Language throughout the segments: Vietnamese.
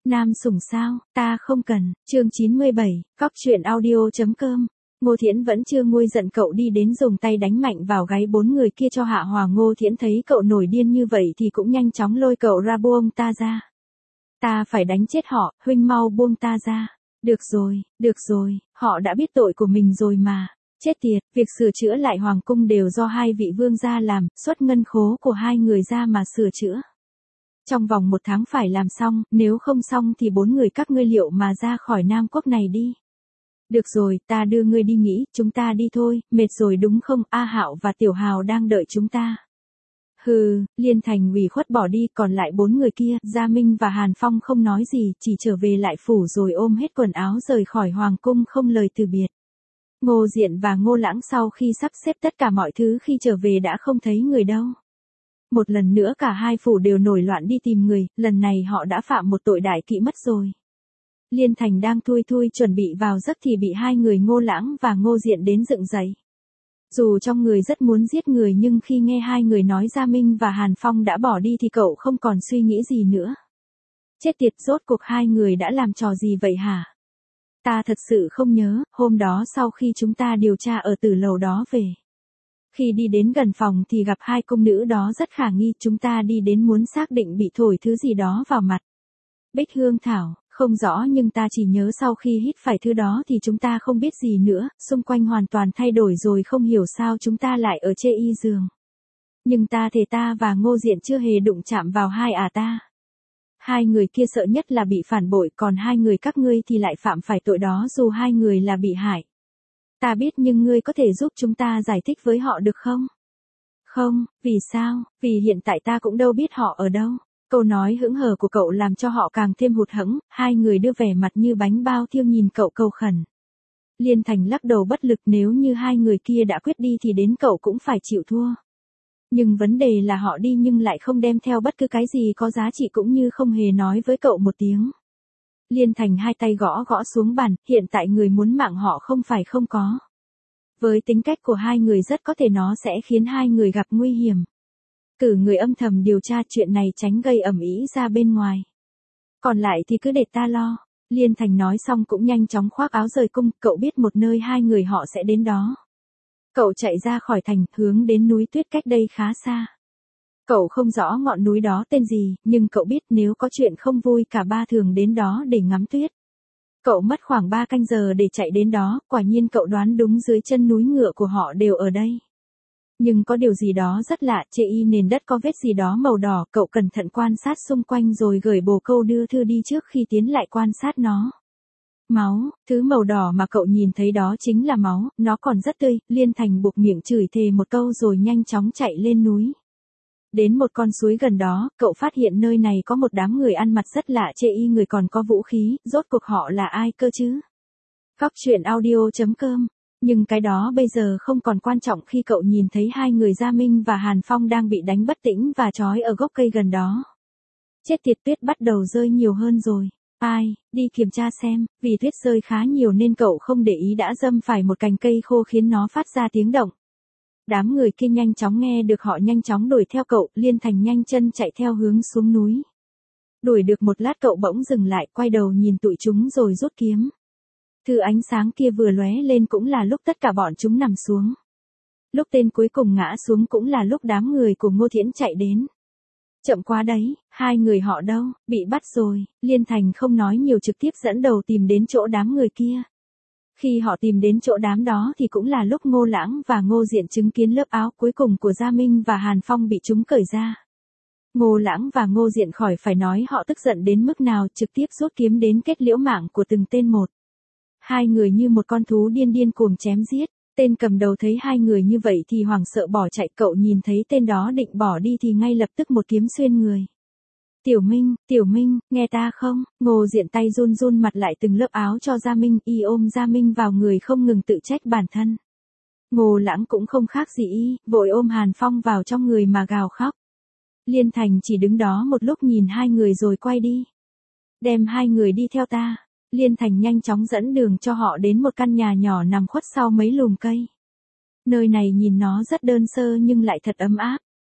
Nam sủng sao, ta không cần, chương 97, cóc truyện audio.com. Ngô Thiến vẫn chưa nguôi giận cậu đi đến dùng tay đánh mạnh vào gáy bốn người kia cho hạ hòa. Ngô Thiến thấy cậu nổi điên như vậy thì cũng nhanh chóng lôi cậu ra buông ta ra. Ta phải đánh chết họ, huynh mau buông ta ra. Được rồi, họ đã biết tội của mình rồi mà. Chết tiệt, việc sửa chữa lại hoàng cung đều do hai vị vương gia làm, xuất ngân khố của hai người ra mà sửa chữa. Trong vòng 1 tháng phải làm xong, nếu không xong thì 4 người các ngươi liệu mà ra khỏi Nam Quốc này đi. Được rồi, ta đưa ngươi đi nghỉ, chúng ta đi thôi, mệt rồi đúng không, A Hạo và Tiểu Hào đang đợi chúng ta. Hừ, Liên Thành ủy khuất bỏ đi, còn lại 4 người kia, Gia Minh và Hàn Phong không nói gì, chỉ trở về lại phủ rồi ôm hết quần áo rời khỏi hoàng cung không lời từ biệt. Ngô Diện và Ngô Lãng sau khi sắp xếp tất cả mọi thứ khi trở về đã không thấy người đâu. Một lần nữa cả hai phủ đều nổi loạn đi tìm người, lần này họ đã phạm một tội đại kỵ mất rồi. Liên Thành đang thui thui chuẩn bị vào giấc thì bị hai người Ngô Lãng và Ngô Diện đến dựng dậy. Dù trong người rất muốn giết người nhưng khi nghe hai người nói Gia Minh và Hàn Phong đã bỏ đi thì cậu không còn suy nghĩ gì nữa. Chết tiệt, rốt cuộc hai người đã làm trò gì vậy hả? Ta thật sự không nhớ, hôm đó sau khi chúng ta điều tra ở tử lầu đó về. Khi đi đến gần phòng thì gặp hai cung nữ đó rất khả nghi, chúng ta đi đến muốn xác định bị thổi thứ gì đó vào mặt. Bích hương thảo, không rõ nhưng ta chỉ nhớ sau khi hít phải thứ đó thì chúng ta không biết gì nữa, xung quanh hoàn toàn thay đổi rồi, không hiểu sao chúng ta lại ở chê y giường. Nhưng ta thề ta và Ngô Diện chưa hề đụng chạm vào hai ta. Hai người kia sợ nhất là bị phản bội, còn hai người các ngươi thì lại phạm phải tội đó dù hai người là bị hại. Ta biết nhưng ngươi có thể giúp chúng ta giải thích với họ được không? Không, vì sao? Vì hiện tại ta cũng đâu biết họ ở đâu. Câu nói hững hờ của cậu làm cho họ càng thêm hụt hẫng, hai người đưa vẻ mặt như bánh bao thiêu nhìn cậu cầu khẩn. Liên Thành lắc đầu bất lực, nếu như hai người kia đã quyết đi thì đến cậu cũng phải chịu thua. Nhưng vấn đề là họ đi nhưng lại không đem theo bất cứ cái gì có giá trị cũng như không hề nói với cậu một tiếng. Liên Thành hai tay gõ gõ xuống bàn, hiện tại người muốn mạng họ không phải không có. Với tính cách của hai người rất có thể nó sẽ khiến hai người gặp nguy hiểm. Cử người âm thầm điều tra chuyện này tránh gây ầm ĩ ra bên ngoài. Còn lại thì cứ để ta lo. Liên Thành nói xong cũng nhanh chóng khoác áo rời cung, cậu biết một nơi hai người họ sẽ đến đó. Cậu chạy ra khỏi thành, hướng đến núi tuyết cách đây khá xa. Cậu không rõ ngọn núi đó tên gì, nhưng cậu biết nếu có chuyện không vui cả ba thường đến đó để ngắm tuyết. Cậu mất khoảng 3 canh giờ để chạy đến đó, quả nhiên cậu đoán đúng, dưới chân núi ngựa của họ đều ở đây. Nhưng có điều gì đó rất lạ, trên y nền đất có vết gì đó màu đỏ, cậu cẩn thận quan sát xung quanh rồi gửi bồ câu đưa thư đi trước khi tiến lại quan sát nó. Máu, thứ màu đỏ mà cậu nhìn thấy đó chính là máu, nó còn rất tươi. Liên Thành buộc miệng chửi thề một câu rồi nhanh chóng chạy lên núi. Đến một con suối gần đó, cậu phát hiện nơi này có một đám người ăn mặc rất lạ, chê y người còn có vũ khí, rốt cuộc họ là ai cơ chứ? Cóc truyện audio.com. Nhưng cái đó bây giờ không còn quan trọng khi cậu nhìn thấy hai người Gia Minh và Hàn Phong đang bị đánh bất tỉnh và trói ở gốc cây gần đó. Chết tiệt, tuyết bắt đầu rơi nhiều hơn rồi. Ai, đi kiểm tra xem, vì tuyết rơi khá nhiều nên cậu không để ý đã dâm phải một cành cây khô khiến nó phát ra tiếng động. Đám người kia nhanh chóng nghe được, họ nhanh chóng đuổi theo cậu. Liên Thành nhanh chân chạy theo hướng xuống núi. Đuổi được một lát cậu bỗng dừng lại, quay đầu nhìn tụi chúng rồi rút kiếm. Thứ ánh sáng kia vừa lóe lên cũng là lúc tất cả bọn chúng nằm xuống. Lúc tên cuối cùng ngã xuống cũng là lúc đám người của Ngô Thiến chạy đến. Chậm quá đấy, hai người họ đâu, bị bắt rồi. Liên Thành không nói nhiều, trực tiếp dẫn đầu tìm đến chỗ đám người kia. Khi họ tìm đến chỗ đám đó thì cũng là lúc Ngô Lãng và Ngô Diện chứng kiến lớp áo cuối cùng của Gia Minh và Hàn Phong bị chúng cởi ra. Ngô Lãng và Ngô Diện khỏi phải nói họ tức giận đến mức nào, trực tiếp rút kiếm đến kết liễu mạng của từng tên một. Hai người như một con thú điên điên cuồng chém giết. Tên cầm đầu thấy hai người như vậy thì hoảng sợ bỏ chạy, cậu nhìn thấy tên đó định bỏ đi thì ngay lập tức một kiếm xuyên người. Tiểu Minh, nghe ta không? Ngô Diện tay run run mặt lại từng lớp áo cho Gia Minh, y ôm Gia Minh vào người không ngừng tự trách bản thân. Ngô Lãng cũng không khác gì y, vội ôm Hàn Phong vào trong người mà gào khóc. Liên Thành chỉ đứng đó một lúc nhìn hai người rồi quay đi. Đem hai người đi theo ta. Liên Thành nhanh chóng dẫn đường cho họ đến một căn nhà nhỏ nằm khuất sau mấy lùm cây. Nơi này nhìn nó rất đơn sơ nhưng lại thật ấm áp.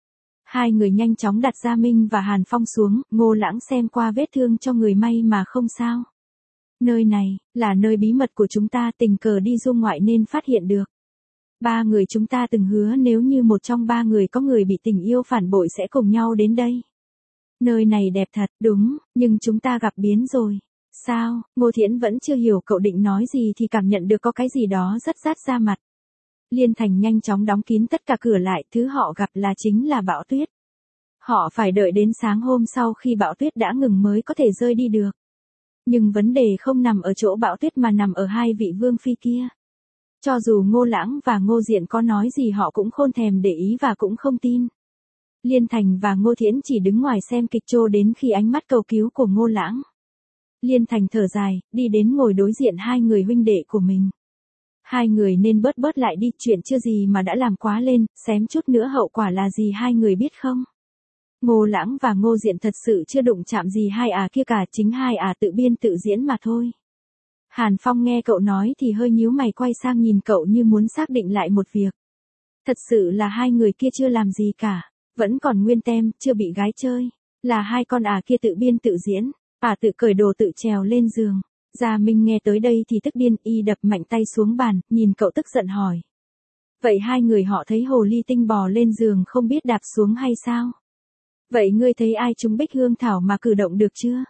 Hai người nhanh chóng đặt Gia Minh và Hàn Phong xuống, Ngô Lãng xem qua vết thương cho người may mà không sao. Nơi này, là nơi bí mật của chúng ta, tình cờ đi du ngoại nên phát hiện được. Ba người chúng ta từng hứa nếu như một trong ba người có người bị tình yêu phản bội sẽ cùng nhau đến đây. Nơi này đẹp thật, đúng, nhưng chúng ta gặp biến rồi. Sao? Ngô Thiến vẫn chưa hiểu cậu định nói gì thì cảm nhận được có cái gì đó rất rát ra mặt. Liên Thành nhanh chóng đóng kín tất cả cửa lại, thứ họ gặp là chính là bão tuyết. Họ phải đợi đến sáng hôm sau khi bão tuyết đã ngừng mới có thể rơi đi được. Nhưng vấn đề không nằm ở chỗ bão tuyết mà nằm ở hai vị vương phi kia. Cho dù Ngô Lãng và Ngô Diện có nói gì họ cũng không thèm để ý và cũng không tin. Liên Thành và Ngô Thiến chỉ đứng ngoài xem kịch cho đến khi ánh mắt cầu cứu của Ngô Lãng. Liên Thành thở dài, đi đến ngồi đối diện hai người huynh đệ của mình. Hai người nên bớt lại đi, chuyện chưa gì mà đã làm quá lên, xém chút nữa hậu quả là gì hai người biết không? Ngô Lãng và Ngô Diện thật sự chưa đụng chạm gì hai kia cả, chính hai tự biên tự diễn mà thôi. Hàn Phong nghe cậu nói thì hơi nhíu mày quay sang nhìn cậu như muốn xác định lại một việc. Thật sự là hai người kia chưa làm gì cả, vẫn còn nguyên tem, chưa bị gái chơi. Là hai con kia tự biên tự diễn, tự cởi đồ tự trèo lên giường. Gia Minh nghe tới đây thì tức điên, y đập mạnh tay xuống bàn, nhìn cậu tức giận hỏi. Vậy hai người họ thấy hồ ly tinh bò lên giường không biết đạp xuống hay sao? Vậy ngươi thấy ai trúng Bích Hương Thảo mà cử động được chưa?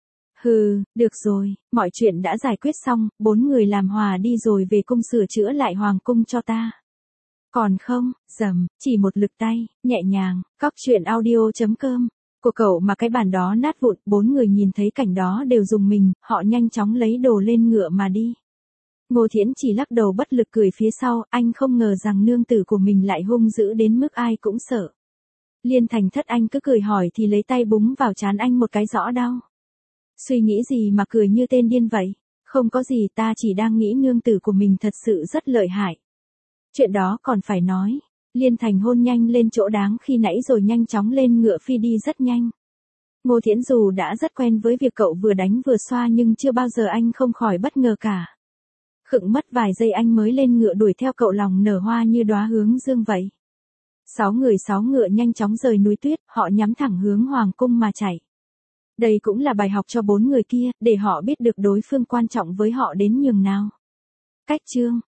Hừ, được rồi, mọi chuyện đã giải quyết xong, bốn người làm hòa đi rồi về cung sửa chữa lại hoàng cung cho ta. Còn không, chỉ một lực tay, nhẹ nhàng, cóc truyện audio.com. Của cậu mà cái bàn đó nát vụn, bốn người nhìn thấy cảnh đó đều rùng mình, họ nhanh chóng lấy đồ lên ngựa mà đi. Ngô Thiến chỉ lắc đầu bất lực cười phía sau, anh không ngờ rằng nương tử của mình lại hung dữ đến mức ai cũng sợ. Liên Thành thất anh cứ cười hỏi thì lấy tay búng vào trán anh một cái rõ đau. Suy nghĩ gì mà cười như tên điên vậy? Không có gì, ta chỉ đang nghĩ nương tử của mình thật sự rất lợi hại. Chuyện đó còn phải nói. Liên Thành hôn nhanh lên chỗ đáng khi nãy rồi nhanh chóng lên ngựa phi đi rất nhanh. Ngô Thiến dù đã rất quen với việc cậu vừa đánh vừa xoa nhưng chưa bao giờ anh không khỏi bất ngờ cả. Khựng mất vài giây anh mới lên ngựa đuổi theo cậu, lòng nở hoa như đóa hướng dương vậy. 6 người 6 ngựa nhanh chóng rời núi tuyết, họ nhắm thẳng hướng hoàng cung mà chạy. Đây cũng là bài học cho bốn người kia, để họ biết được đối phương quan trọng với họ đến nhường nào. Cách chương